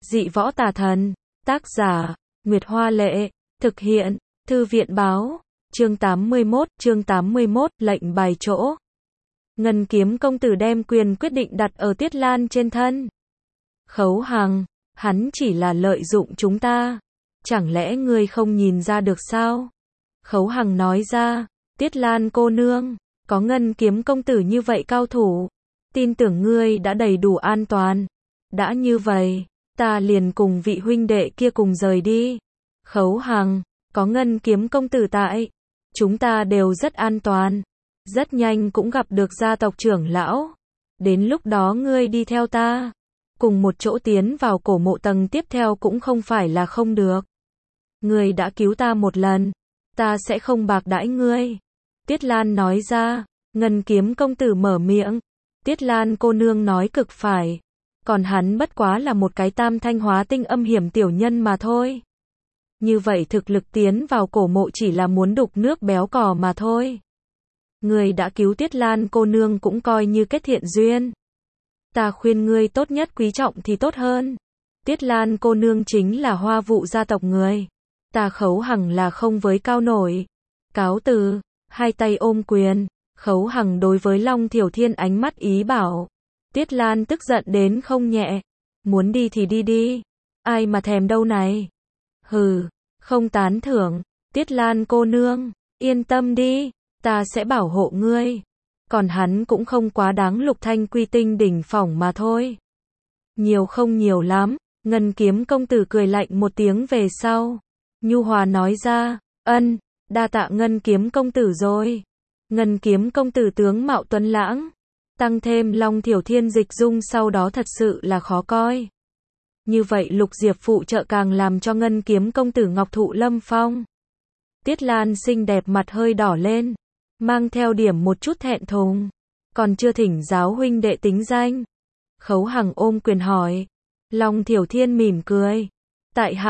Dị võ tà thần. Tác giả, Nguyệt Hoa Lệ. Thực hiện, Thư viện báo. Chương 81, lệnh bài chỗ. Ngân Kiếm công tử đem quyền quyết định đặt ở Tiết Lan trên thân. Khấu Hằng, hắn chỉ là lợi dụng chúng ta. Chẳng lẽ ngươi không nhìn ra được sao? Khấu Hằng nói ra, Tiết Lan cô nương, có Ngân Kiếm công tử như vậy cao thủ, tin tưởng ngươi đã đầy đủ an toàn. Đã như vậy, ta liền cùng vị huynh đệ kia cùng rời đi. Khấu Hằng, có Ngân Kiếm công tử tại, chúng ta đều rất an toàn. Rất nhanh cũng gặp được gia tộc trưởng lão. Đến lúc đó ngươi đi theo ta, cùng một chỗ tiến vào cổ mộ tầng tiếp theo cũng không phải là không được. Ngươi đã cứu ta một lần, ta sẽ không bạc đãi ngươi. Tiết Lan nói ra. Ngân Kiếm công tử mở miệng. Tiết Lan cô nương nói cực phải. Còn hắn bất quá là một cái tam thanh hóa tinh âm hiểm tiểu nhân mà thôi. Như vậy thực lực tiến vào cổ mộ chỉ là muốn đục nước béo cò mà thôi. Ngươi đã cứu Tiết Lan cô nương cũng coi như kết thiện duyên. Ta khuyên ngươi tốt nhất quý trọng thì tốt hơn. Tiết Lan cô nương chính là Hoa Vụ gia tộc người. Ta Khấu Hằng là không với cao nổi. Cáo từ, hai tay ôm quyền. Khấu Hằng đối với Long Thiểu Thiên ánh mắt ý bảo. Tiết Lan tức giận đến không nhẹ. Muốn đi thì đi đi. Ai mà thèm đâu này. Hừ, không tán thưởng. Tiết Lan cô nương, yên tâm đi, ta sẽ bảo hộ ngươi. Còn hắn cũng không quá đáng lục thanh quy tinh đỉnh phỏng mà thôi. Nhiều không nhiều lắm. Ngân Kiếm công tử cười lạnh một tiếng về sau. Nhu hòa nói ra, ân, đa tạ Ngân Kiếm công tử rồi. Ngân Kiếm công tử tướng mạo tuấn lãng, tăng thêm Long Thiểu Thiên dịch dung sau đó thật sự là khó coi. Như vậy Lục Diệp phụ trợ càng làm cho Ngân Kiếm công tử ngọc thụ lâm phong. Tiết Lan xinh đẹp mặt hơi đỏ lên, mang theo điểm một chút thẹn thùng. Còn chưa thỉnh giáo huynh đệ tính danh. Khấu Hằng ôm quyền hỏi. Long Thiểu Thiên mỉm cười. Tại hạ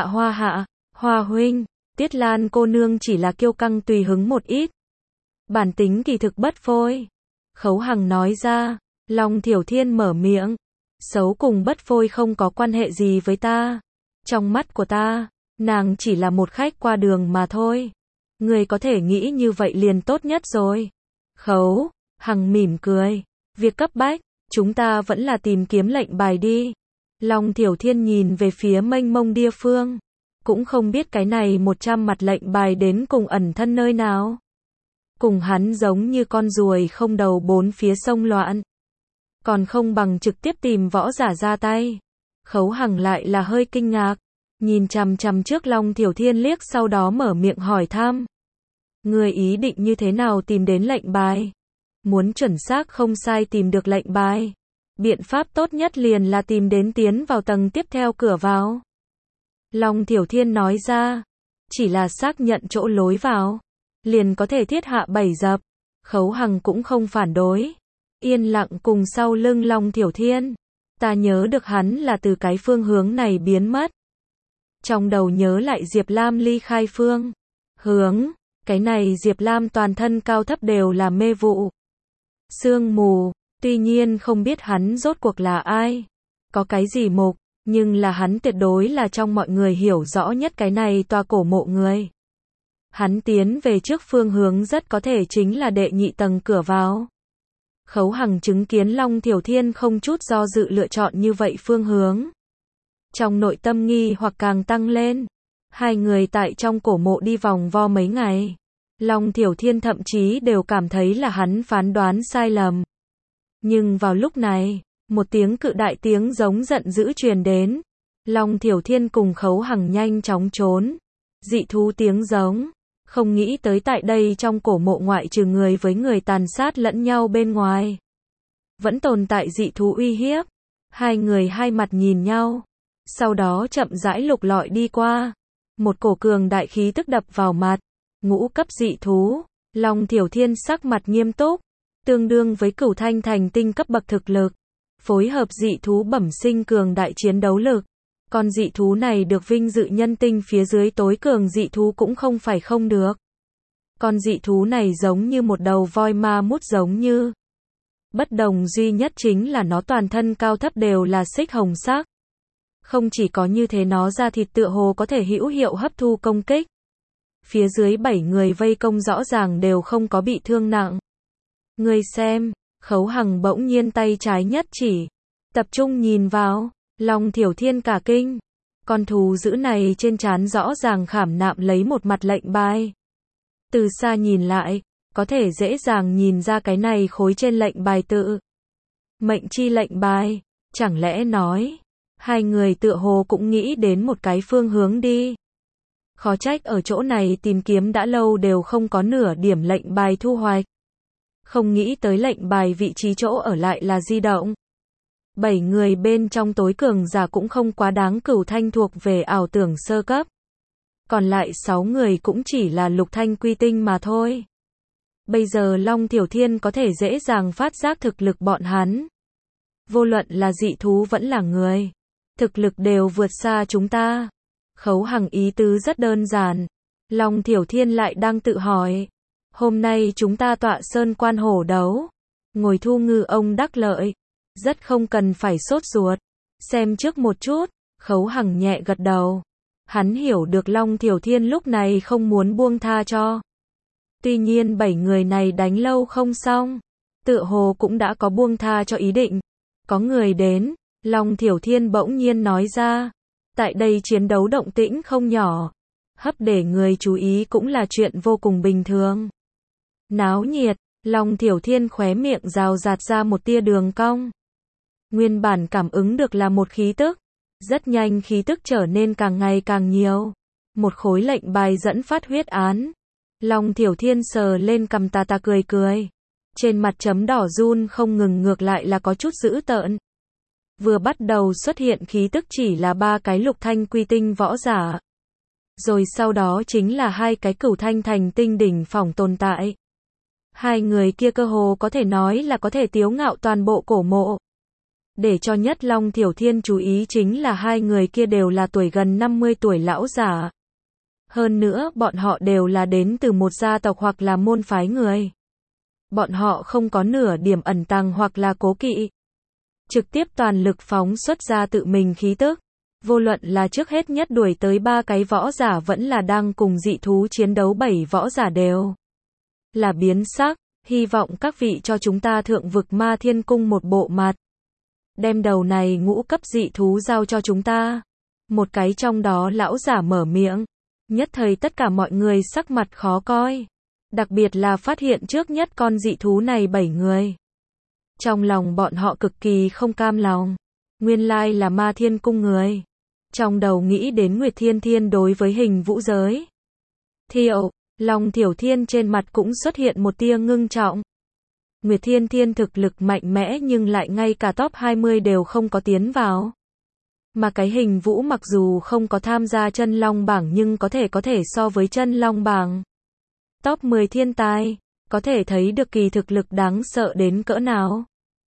Hoa huynh. Tiết Lan cô nương chỉ là kiêu căng tùy hứng một ít. Bản tính kỳ thực bất phôi. Khấu Hằng nói ra. Long Thiểu Thiên mở miệng. Xấu cùng bất phôi không có quan hệ gì với ta. Trong mắt của ta, nàng chỉ là một khách qua đường mà thôi. Người có thể nghĩ như vậy liền tốt nhất rồi. Khấu Hằng mỉm cười. Việc cấp bách, chúng ta vẫn là tìm kiếm lệnh bài đi. Long Thiểu Thiên nhìn về phía mênh mông địa phương. Cũng không biết cái này 100 mặt lệnh bài đến cùng ẩn thân nơi nào. Cùng hắn giống như con ruồi không đầu bốn phía sông loạn. Còn không bằng trực tiếp tìm võ giả ra tay. Khấu Hằng lại là hơi kinh ngạc. Nhìn chằm chằm trước Long Thiểu Thiên liếc sau đó mở miệng hỏi thăm. Người ý định như thế nào tìm đến lệnh bài? Muốn chuẩn xác không sai tìm được lệnh bài. Biện pháp tốt nhất liền là tìm đến tiến vào tầng tiếp theo cửa vào. Long Thiểu Thiên nói ra. Chỉ là xác nhận chỗ lối vào. Liền có thể thiết hạ bẫy dập. Khấu Hằng cũng không phản đối. Yên lặng cùng sau lưng Long Thiểu Thiên. Ta nhớ được hắn là từ cái phương hướng này biến mất. Trong đầu nhớ lại Diệp Lam ly khai phương hướng. Cái này Diệp Lam toàn thân cao thấp đều là mê vụ, sương mù. Tuy nhiên không biết hắn rốt cuộc là ai, có cái gì mục, nhưng là hắn tuyệt đối là trong mọi người hiểu rõ nhất cái này tòa cổ mộ người. Hắn tiến về trước phương hướng rất có thể chính là đệ nhị tầng cửa vào. Khấu Hằng chứng kiến Long Thiểu Thiên không chút do dự lựa chọn như vậy phương hướng. Trong nội tâm nghi hoặc càng tăng lên. Hai người tại trong cổ mộ đi vòng vo mấy ngày. Long Thiểu Thiên thậm chí đều cảm thấy là hắn phán đoán sai lầm. Nhưng vào lúc này, một tiếng cự đại tiếng giống giận dữ truyền đến. Long Thiểu Thiên cùng Khấu Hằng nhanh chóng trốn. Dị thú tiếng giống. Không nghĩ tới tại đây trong cổ mộ ngoại trừ người với người tàn sát lẫn nhau bên ngoài. Vẫn tồn tại dị thú uy hiếp. Hai người hai mặt nhìn nhau. Sau đó chậm rãi lục lọi đi qua. Một cổ cường đại khí tức đập vào mặt. Ngũ cấp dị thú. Long Thiểu Thiên sắc mặt nghiêm túc. Tương đương với Cửu Thanh thành tinh cấp bậc thực lực. Phối hợp dị thú bẩm sinh cường đại chiến đấu lực. Con dị thú này được vinh dự nhân tinh phía dưới tối cường dị thú cũng không phải không được. Con dị thú này giống như một đầu voi ma mút giống như. Bất đồng duy nhất chính là nó toàn thân cao thấp đều là xích hồng sắc. Không chỉ có như thế, nó ra thịt tựa hồ có thể hữu hiệu hấp thu công kích. Phía dưới 7 người vây công rõ ràng đều không có bị thương nặng. Ngươi xem, Khấu Hằng bỗng nhiên tay trái nhất chỉ, tập trung nhìn vào, Long Thiểu Thiên cả kinh. Con thú dữ này trên trán rõ ràng khảm nạm lấy một mặt lệnh bài. Từ xa nhìn lại, có thể dễ dàng nhìn ra cái này khối trên lệnh bài tự. Mệnh chi lệnh bài, chẳng lẽ nói, hai người tựa hồ cũng nghĩ đến một cái phương hướng đi. Khó trách ở chỗ này tìm kiếm đã lâu đều không có nửa điểm lệnh bài thu hoạch. Không nghĩ tới lệnh bài vị trí chỗ ở lại là di động. 7 người bên trong tối cường giả cũng không quá đáng, Cửu Thanh thuộc về ảo tưởng sơ cấp. Còn lại 6 người cũng chỉ là lục thanh quy tinh mà thôi. Bây giờ Long Thiểu Thiên có thể dễ dàng phát giác thực lực bọn hắn. Vô luận là dị thú vẫn là người, thực lực đều vượt xa chúng ta. Khấu Hằng ý tứ rất đơn giản. Long Thiểu Thiên lại đang tự hỏi. Hôm nay chúng ta tọa sơn quan hổ đấu, ngồi thu ngư ông đắc lợi. Rất không cần phải sốt ruột. Xem trước một chút. Khấu Hằng nhẹ gật đầu. Hắn hiểu được Long Thiểu Thiên lúc này không muốn buông tha cho. Tuy nhiên 7 người này đánh lâu không xong, tựa hồ cũng đã có buông tha cho ý định. Có người đến, Long Thiểu Thiên bỗng nhiên nói ra. Tại đây chiến đấu động tĩnh không nhỏ, hấp để người chú ý cũng là chuyện vô cùng bình thường. Náo nhiệt, Long Thiểu Thiên khóe miệng rào rạt ra một tia đường cong. Nguyên bản cảm ứng được là một khí tức. Rất nhanh khí tức trở nên càng ngày càng nhiều. Một khối lệnh bài dẫn phát huyết án. Long Thiểu Thiên sờ lên cằm tà tà cười cười. Trên mặt chấm đỏ run không ngừng, ngược lại là có chút dữ tợn. Vừa bắt đầu xuất hiện khí tức chỉ là 3 cái lục thanh quy tinh võ giả. Rồi sau đó chính là 2 cái cửu thanh thành tinh đỉnh phong tồn tại. Hai người kia cơ hồ có thể nói là có thể tiếu ngạo toàn bộ cổ mộ. Để cho nhất Long Thiểu Thiên chú ý chính là 2 người kia đều là tuổi gần 50 tuổi lão giả. Hơn nữa bọn họ đều là đến từ một gia tộc hoặc là môn phái người. Bọn họ không có nửa điểm ẩn tàng hoặc là cố kỵ. Trực tiếp toàn lực phóng xuất ra tự mình khí tức. Vô luận là trước hết nhất đuổi tới 3 cái võ giả vẫn là đang cùng dị thú chiến đấu 7 võ giả đều là biến sắc. Hy vọng các vị cho chúng ta thượng vực Ma Thiên Cung một bộ mặt. Đem đầu này ngũ cấp dị thú giao cho chúng ta. Một cái trong đó lão giả mở miệng. Nhất thời tất cả mọi người sắc mặt khó coi. Đặc biệt là phát hiện trước nhất con dị thú này 7 người. Trong lòng bọn họ cực kỳ không cam lòng. Nguyên lai là Ma Thiên Cung người. Trong đầu nghĩ đến Nguyệt Thiên Thiên đối với Hình Vũ giới. Thiệu, Long Thiểu Thiên trên mặt cũng xuất hiện một tia ngưng trọng. Nguyệt Thiên Thiên thực lực mạnh mẽ nhưng lại ngay cả top 20 đều không có tiến vào. Mà cái Hình Vũ mặc dù không có tham gia chân long bảng nhưng có thể so với chân long bảng. Top 10 thiên tài, có thể thấy được kỳ thực lực đáng sợ đến cỡ nào.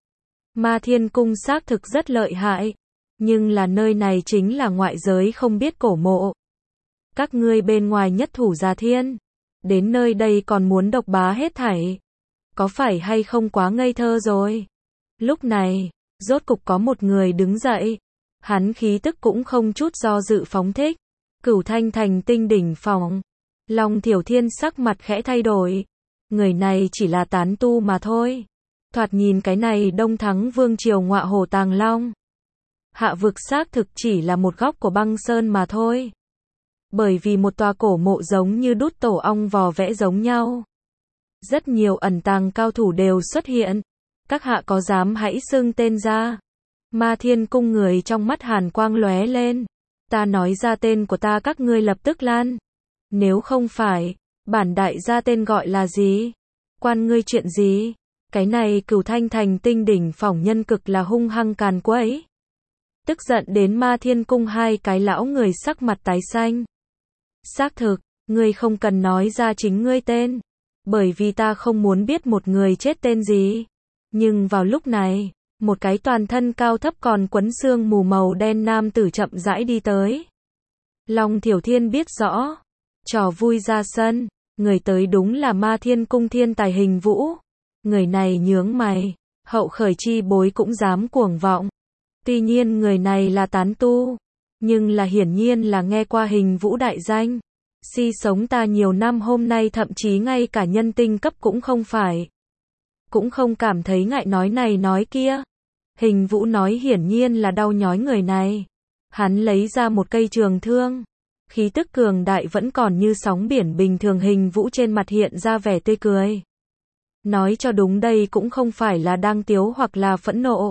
Ma Thiên Cung xác thực rất lợi hại, nhưng là nơi này chính là ngoại giới không biết cổ mộ. Các ngươi bên ngoài nhất thủ Già Thiên, đến nơi đây còn muốn độc bá hết thảy. Có phải hay không quá ngây thơ rồi? Lúc này, rốt cục có một người đứng dậy. Hắn khí tức cũng không chút do dự phóng thích. Cửu thanh thành tinh đỉnh phong. Long Thiểu Thiên sắc mặt khẽ thay đổi. Người này chỉ là tán tu mà thôi. Thoạt nhìn cái này Đông Thắng Vương Triều ngọa hổ Tàng Long. Hạ vực xác thực chỉ là một góc của băng sơn mà thôi. Bởi vì một tòa cổ mộ giống như đút tổ ong vò vẽ giống nhau. Rất nhiều ẩn tàng cao thủ đều xuất hiện. Các hạ có dám hãy xưng tên ra. Ma Thiên Cung người trong mắt hàn quang lóe lên. Ta nói ra tên của ta các ngươi lập tức lan. Nếu không phải, bản đại gia tên gọi là gì? Quan ngươi chuyện gì? Cái này Cửu thanh thành tinh đỉnh phỏng nhân cực là hung hăng càn quấy. Tức giận đến Ma Thiên Cung 2 cái lão người sắc mặt tái xanh. Xác thực, ngươi không cần nói ra chính ngươi tên. Bởi vì ta không muốn biết một người chết tên gì. Nhưng vào lúc này, một cái toàn thân cao thấp còn quấn xương mù màu đen nam tử chậm rãi đi tới. Long Thiểu Thiên biết rõ. Trò vui ra sân. Người tới đúng là Ma Thiên Cung thiên tài Hình Vũ. Người này nhướng mày. Hậu khởi chi bối cũng dám cuồng vọng. Tuy nhiên người này là tán tu. Nhưng là hiển nhiên là nghe qua Hình Vũ đại danh. Si sống ta nhiều năm hôm nay thậm chí ngay cả nhân tinh cấp cũng không phải. Cũng không cảm thấy ngại nói này nói kia. Hình Vũ nói hiển nhiên là đau nhói người này. Hắn lấy ra một cây trường thương. Khí tức cường đại vẫn còn như sóng biển bình thường. Hình Vũ trên mặt hiện ra vẻ tươi cười. Nói cho đúng đây cũng không phải là đang tiếu hoặc là phẫn nộ.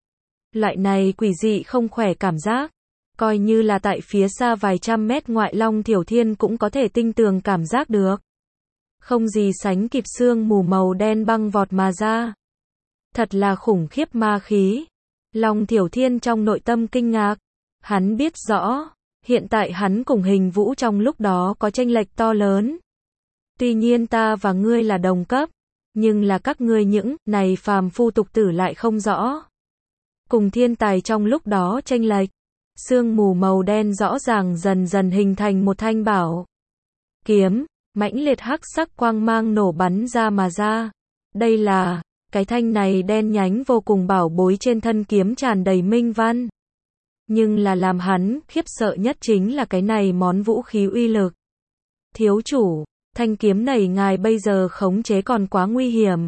Loại này quỷ dị không khỏe cảm giác. Coi như là tại phía xa vài trăm mét ngoại Long Thiểu Thiên cũng có thể tinh tường cảm giác được. Không gì sánh kịp sương mù màu đen băng vọt mà ra. Thật là khủng khiếp ma khí. Long Thiểu Thiên trong nội tâm kinh ngạc. Hắn biết rõ, hiện tại hắn cùng Hình Vũ trong lúc đó có chênh lệch to lớn. Tuy nhiên ta và ngươi là đồng cấp, nhưng là các ngươi những này phàm phu tục tử lại không rõ. Cùng thiên tài trong lúc đó chênh lệch. Sương mù màu đen rõ ràng dần dần hình thành một thanh bảo kiếm, mãnh liệt hắc sắc quang mang nổ bắn ra mà ra. Đây là, cái thanh này đen nhánh vô cùng bảo bối trên thân kiếm tràn đầy minh văn. Nhưng là làm hắn khiếp sợ nhất chính là cái này món vũ khí uy lực. Thiếu chủ, thanh kiếm này ngài bây giờ khống chế còn quá nguy hiểm.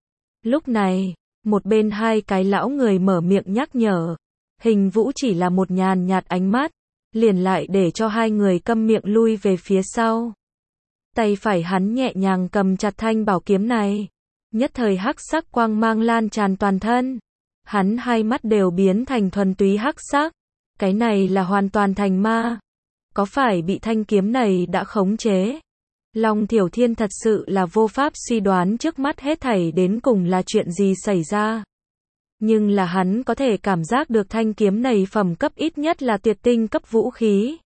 Lúc này, một bên hai cái lão người mở miệng nhắc nhở. Hình Vũ chỉ là một nhàn nhạt ánh mắt, liền lại để cho hai người câm miệng lui về phía sau. Tay phải hắn nhẹ nhàng cầm chặt thanh bảo kiếm này. Nhất thời hắc sắc quang mang lan tràn toàn thân. Hắn hai mắt đều biến thành thuần túy hắc sắc. Cái này là hoàn toàn thành ma. Có phải bị thanh kiếm này đã khống chế? Long Thiểu Thiên thật sự là vô pháp suy đoán trước mắt hết thảy đến cùng là chuyện gì xảy ra. Nhưng là hắn có thể cảm giác được thanh kiếm này phẩm cấp ít nhất là tuyệt tinh cấp vũ khí.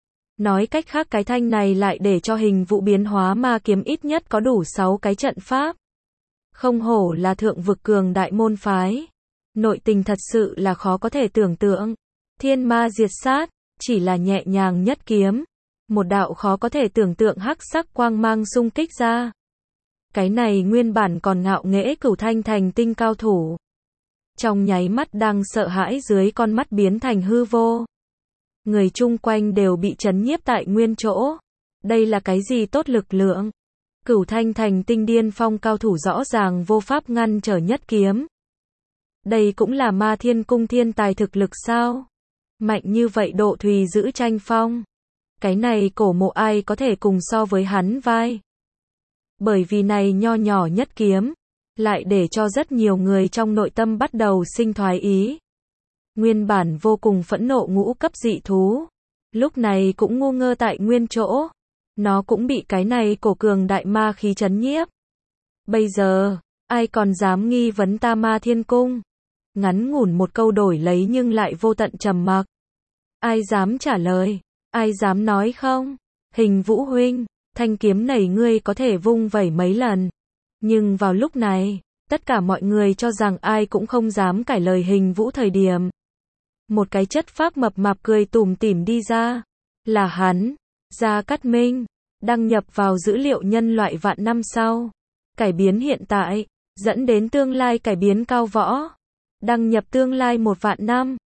Nói cách khác cái thanh này lại để cho Hình Vũ biến hóa ma kiếm ít nhất có đủ 6 cái trận pháp. Không hổ là thượng vực cường đại môn phái. Nội tình thật sự là khó có thể tưởng tượng. Thiên ma diệt sát, chỉ là nhẹ nhàng nhất kiếm. Một đạo khó có thể tưởng tượng hắc sắc quang mang xung kích ra. Cái này nguyên bản còn ngạo nghễ Cửu Thanh thành tinh cao thủ. Trong nháy mắt đang sợ hãi dưới con mắt biến thành hư vô. Người chung quanh đều bị chấn nhiếp tại nguyên chỗ. Đây là cái gì tốt lực lượng? Cửu Thanh thành tinh điên phong cao thủ rõ ràng vô pháp ngăn trở nhất kiếm. Đây cũng là Ma Thiên Cung thiên tài thực lực sao? Mạnh như vậy độ thùy giữ tranh phong. Cái này cổ mộ ai có thể cùng so với hắn vai? Bởi vì này nho nhỏ nhất kiếm, lại để cho rất nhiều người trong nội tâm bắt đầu sinh thoái ý. Nguyên bản vô cùng phẫn nộ ngũ cấp dị thú, lúc này cũng ngu ngơ tại nguyên chỗ. Nó cũng bị cái này cổ cường đại ma khí chấn nhiếp. Bây giờ, ai còn dám nghi vấn ta Ma Thiên Cung? Ngắn ngủn một câu đổi lấy nhưng lại vô tận trầm mặc. Ai dám trả lời? Ai dám nói không? Hình Vũ huynh, thanh kiếm này ngươi có thể vung vẩy mấy lần. Nhưng vào lúc này, tất cả mọi người cho rằng ai cũng không dám cãi lời Hình Vũ thời điểm. Một cái chất phác mập mạp cười tủm tỉm đi ra. Là hắn, Gia Cát Minh, đăng nhập vào dữ liệu nhân loại vạn năm sau. Cải biến hiện tại, dẫn đến tương lai cải biến cao võ. Đăng nhập tương lai 1 vạn năm.